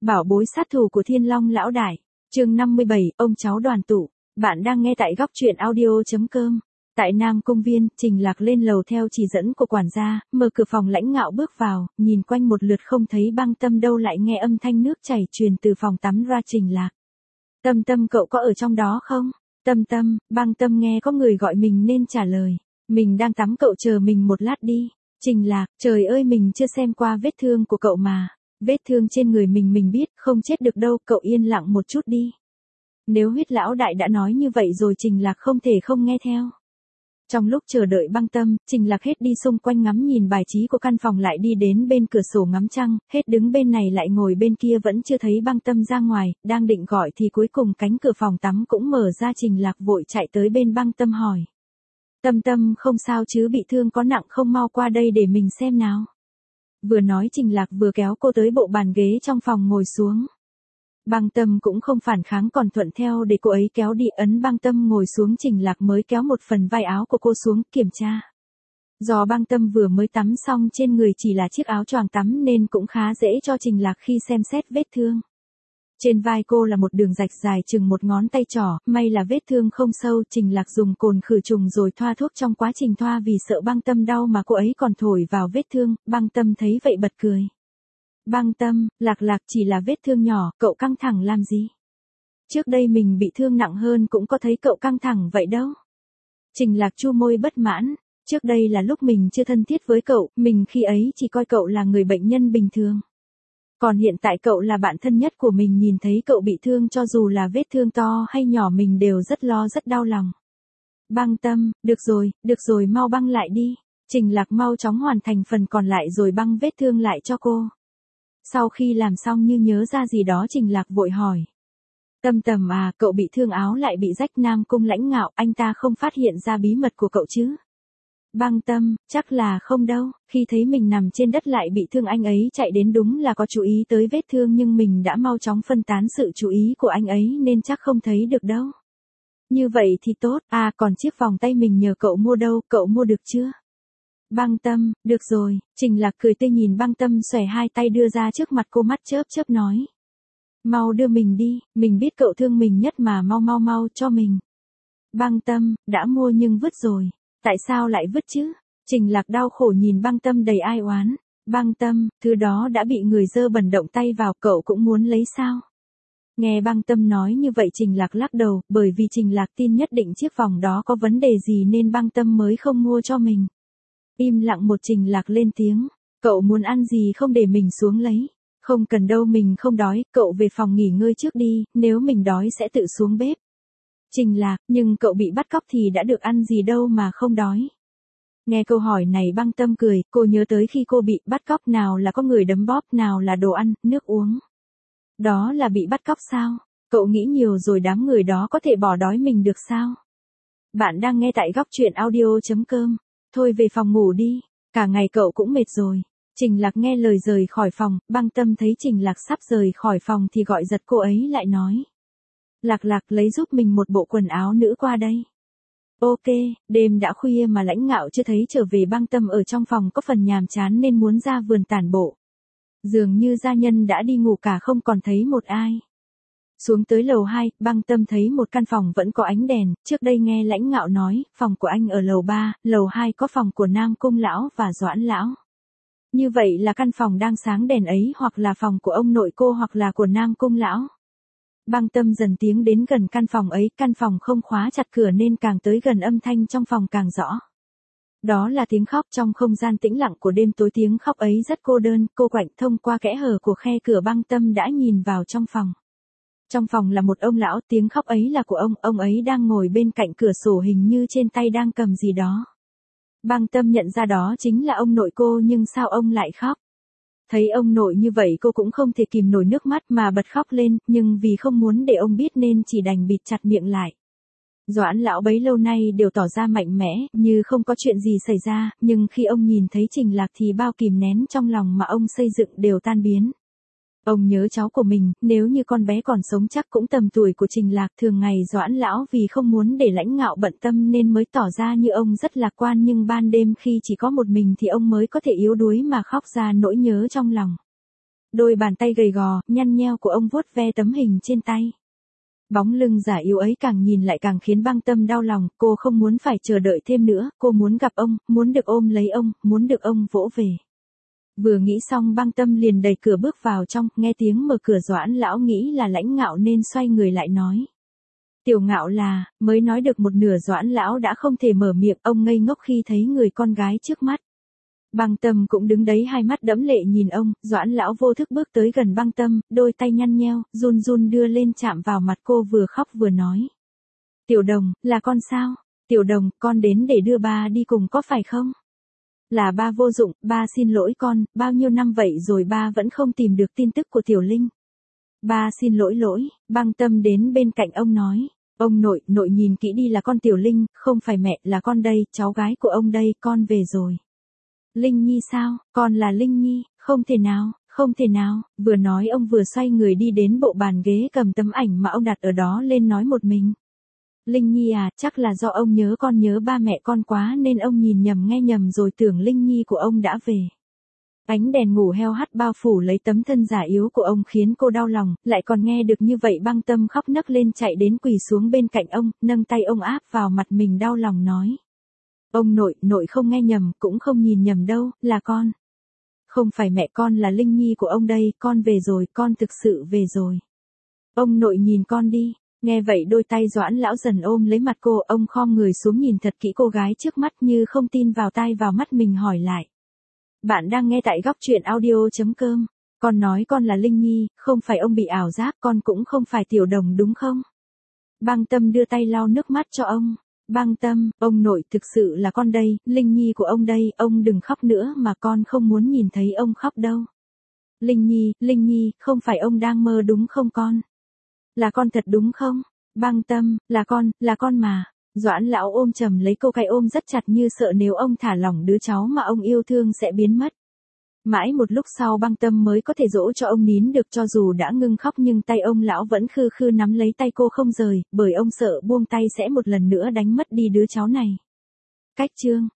Bảo bối sát thủ của Thiên Long lão đại. Chương 57, ông cháu đoàn tụ. Bạn đang nghe tại góc truyện audio.com. Tại Nam Công viên, Trình Lạc lên lầu theo chỉ dẫn của quản gia, mở cửa phòng lãnh ngạo bước vào, nhìn quanh một lượt không thấy Băng Tâm đâu lại nghe âm thanh nước chảy truyền từ phòng tắm ra. Trình Lạc. Tâm Tâm cậu có ở trong đó không? Tâm Tâm, Băng Tâm nghe có người gọi mình nên trả lời. Mình đang tắm, cậu chờ mình một lát đi. Trình Lạc, trời ơi mình chưa xem qua vết thương của cậu mà. Vết thương trên người mình biết, không chết được đâu, cậu yên lặng một chút đi. Nếu Huyết lão đại đã nói như vậy rồi Trình Lạc không thể không nghe theo. Trong lúc chờ đợi Băng Tâm, Trình Lạc hết đi xung quanh ngắm nhìn bài trí của căn phòng lại đi đến bên cửa sổ ngắm trăng, hết đứng bên này lại ngồi bên kia vẫn chưa thấy Băng Tâm ra ngoài, đang định gọi thì cuối cùng cánh cửa phòng tắm cũng mở ra. Trình Lạc vội chạy tới bên Băng Tâm hỏi. Tâm Tâm không sao chứ, bị thương có nặng không, mau qua đây để mình xem nào. Vừa nói Trình Lạc vừa kéo cô tới bộ bàn ghế trong phòng ngồi xuống. Băng Tâm cũng không phản kháng còn thuận theo để cô ấy kéo đi, ấn Băng Tâm ngồi xuống. Trình Lạc mới kéo một phần vai áo của cô xuống kiểm tra. Do Băng Tâm vừa mới tắm xong trên người chỉ là chiếc áo choàng tắm nên cũng khá dễ cho Trình Lạc khi xem xét vết thương. Trên vai cô là một đường rạch dài chừng một ngón tay trỏ, may là vết thương không sâu. Trình Lạc dùng cồn khử trùng rồi thoa thuốc, trong quá trình thoa vì sợ Băng Tâm đau mà cô ấy còn thổi vào vết thương. Băng Tâm thấy vậy bật cười. Băng Tâm, Lạc chỉ là vết thương nhỏ, cậu căng thẳng làm gì? Trước đây mình bị thương nặng hơn cũng có thấy cậu căng thẳng vậy đâu. Trình Lạc chu môi bất mãn, trước đây là lúc mình chưa thân thiết với cậu, mình khi ấy chỉ coi cậu là người bệnh nhân bình thường. Còn hiện tại cậu là bạn thân nhất của mình, nhìn thấy cậu bị thương cho dù là vết thương to hay nhỏ mình đều rất lo rất đau lòng. Băng Tâm, được rồi mau băng lại đi. Trình Lạc mau chóng hoàn thành phần còn lại rồi băng vết thương lại cho cô. Sau khi làm xong như nhớ ra gì đó Trình Lạc vội hỏi. Tâm Tâm à, cậu bị thương áo lại bị rách, Nam Cung lãnh ngạo, anh ta không phát hiện ra bí mật của cậu chứ? Băng Tâm, chắc là không đâu, khi thấy mình nằm trên đất lại bị thương anh ấy chạy đến đúng là có chú ý tới vết thương nhưng mình đã mau chóng phân tán sự chú ý của anh ấy nên chắc không thấy được đâu. Như vậy thì tốt, à còn chiếc vòng tay mình nhờ cậu mua đâu, cậu mua được chưa? Băng Tâm, được rồi. Trình Lạc cười tươi nhìn Băng Tâm xòe hai tay đưa ra trước mặt cô, mắt chớp chớp nói. Mau đưa mình đi, mình biết cậu thương mình nhất mà, mau cho mình. Băng Tâm, đã mua nhưng vứt rồi. Tại sao lại vứt chứ? Trình Lạc đau khổ nhìn Băng Tâm đầy ai oán. Băng Tâm, thứ đó đã bị người dơ bẩn động tay vào, cậu cũng muốn lấy sao? Nghe Băng Tâm nói như vậy Trình Lạc lắc đầu, bởi vì Trình Lạc tin nhất định chiếc vòng đó có vấn đề gì nên Băng Tâm mới không mua cho mình. Im lặng một Trình Lạc lên tiếng. Cậu muốn ăn gì không để mình xuống lấy? Không cần đâu, mình không đói, cậu về phòng nghỉ ngơi trước đi, nếu mình đói sẽ tự xuống bếp. Trình Lạc, nhưng cậu bị bắt cóc thì đã được ăn gì đâu mà không đói. Nghe câu hỏi này Băng Tâm cười, cô nhớ tới khi cô bị bắt cóc, nào là có người đấm bóp, nào là đồ ăn, nước uống. Đó là bị bắt cóc sao? Cậu nghĩ nhiều rồi, đám người đó có thể bỏ đói mình được sao? Bạn đang nghe tại góc truyện audio.com. Thôi về phòng ngủ đi, cả ngày cậu cũng mệt rồi. Trình Lạc nghe lời rời khỏi phòng, Băng Tâm thấy Trình Lạc sắp rời khỏi phòng thì gọi giật cô ấy lại nói. Lạc lấy giúp mình một bộ quần áo nữ qua đây. Ok, đêm đã khuya mà lãnh ngạo chưa thấy trở về. Băng Tâm ở trong phòng có phần nhàm chán nên muốn ra vườn tản bộ. Dường như gia nhân đã đi ngủ cả, không còn thấy một ai. Xuống tới lầu 2, Băng Tâm thấy một căn phòng vẫn có ánh đèn, trước đây nghe lãnh ngạo nói, phòng của anh ở lầu 3, lầu 2 có phòng của Nam Cung lão và Doãn lão. Như vậy là căn phòng đang sáng đèn ấy hoặc là phòng của ông nội cô hoặc là của Nam Cung lão. Băng Tâm dần tiến đến gần căn phòng ấy, căn phòng không khóa chặt cửa nên càng tới gần âm thanh trong phòng càng rõ. Đó là tiếng khóc trong không gian tĩnh lặng của đêm tối, tiếng khóc ấy rất cô đơn, cô quạnh thông qua kẽ hở của khe cửa Băng Tâm đã nhìn vào trong phòng. Trong phòng là một ông lão, tiếng khóc ấy là của ông ấy đang ngồi bên cạnh cửa sổ, hình như trên tay đang cầm gì đó. Băng Tâm nhận ra đó chính là ông nội cô, nhưng sao ông lại khóc? Thấy ông nội như vậy cô cũng không thể kìm nổi nước mắt mà bật khóc lên, nhưng vì không muốn để ông biết nên chỉ đành bịt chặt miệng lại. Doãn lão bấy lâu nay đều tỏ ra mạnh mẽ, như không có chuyện gì xảy ra, nhưng khi ông nhìn thấy Trình Lạc thì bao kìm nén trong lòng mà ông xây dựng đều tan biến. Ông nhớ cháu của mình, nếu như con bé còn sống chắc cũng tầm tuổi của Trình Lạc. Thường ngày Doãn lão vì không muốn để lãnh ngạo bận tâm nên mới tỏ ra như ông rất lạc quan, nhưng ban đêm khi chỉ có một mình thì ông mới có thể yếu đuối mà khóc ra nỗi nhớ trong lòng. Đôi bàn tay gầy gò, nhăn nheo của ông vuốt ve tấm hình trên tay. Bóng lưng già yếu ấy càng nhìn lại càng khiến Băng Tâm đau lòng, cô không muốn phải chờ đợi thêm nữa, cô muốn gặp ông, muốn được ôm lấy ông, muốn được ông vỗ về. Vừa nghĩ xong Băng Tâm liền đẩy cửa bước vào trong, nghe tiếng mở cửa Doãn lão nghĩ là Lãnh Ngạo nên xoay người lại nói. Tiểu Ngạo là, mới nói được một nửa Doãn lão đã không thể mở miệng, ông ngây ngốc khi thấy người con gái trước mắt. Băng Tâm cũng đứng đấy hai mắt đẫm lệ nhìn ông, Doãn lão vô thức bước tới gần Băng Tâm, đôi tay nhăn nheo, run run đưa lên chạm vào mặt cô vừa khóc vừa nói. Tiểu Đồng, là con sao? Tiểu Đồng, con đến để đưa ba đi cùng có phải không? Là ba vô dụng, ba xin lỗi con, bao nhiêu năm vậy rồi ba vẫn không tìm được tin tức của Tiểu Linh. Ba xin lỗi, Băng Tâm đến bên cạnh ông nói. Ông nội, nội nhìn kỹ đi là con Tiểu Linh, không phải mẹ, là con đây, cháu gái của ông đây, con về rồi. Linh Nhi sao, con là Linh Nhi, không thể nào, vừa nói ông vừa xoay người đi đến bộ bàn ghế cầm tấm ảnh mà ông đặt ở đó lên nói một mình. Linh Nhi à, chắc là do ông nhớ con nhớ ba mẹ con quá nên ông nhìn nhầm nghe nhầm rồi tưởng Linh Nhi của ông đã về. Ánh đèn ngủ heo hắt bao phủ lấy tấm thân già yếu của ông khiến cô đau lòng, lại còn nghe được như vậy Băng Tâm khóc nấc lên chạy đến quỳ xuống bên cạnh ông, nâng tay ông áp vào mặt mình đau lòng nói. Ông nội, nội không nghe nhầm, cũng không nhìn nhầm đâu, là con. Không phải mẹ con là Linh Nhi của ông đây, con về rồi, con thực sự về rồi. Ông nội nhìn con đi. Nghe vậy đôi tay Doãn lão dần ôm lấy mặt cô, ông khom người xuống nhìn thật kỹ cô gái trước mắt như không tin vào tai vào mắt mình hỏi lại. Bạn đang nghe tại góc truyện audio.com. Con nói con là Linh Nhi, không phải ông bị ảo giác, con cũng không phải Tiểu Đồng đúng không? Băng Tâm đưa tay lau nước mắt cho ông. Băng Tâm, ông nội thực sự là con đây, Linh Nhi của ông đây, ông đừng khóc nữa mà con không muốn nhìn thấy ông khóc đâu. Linh Nhi, không phải ông đang mơ đúng không con? Là con thật đúng không? Băng Tâm, là con mà. Doãn lão ôm chầm lấy cô cái ôm rất chặt như sợ nếu ông thả lỏng đứa cháu mà ông yêu thương sẽ biến mất. Mãi một lúc sau Băng Tâm mới có thể dỗ cho ông nín được cho dù đã ngưng khóc nhưng tay ông lão vẫn khư khư nắm lấy tay cô không rời, bởi ông sợ buông tay sẽ một lần nữa đánh mất đi đứa cháu này. Cách chương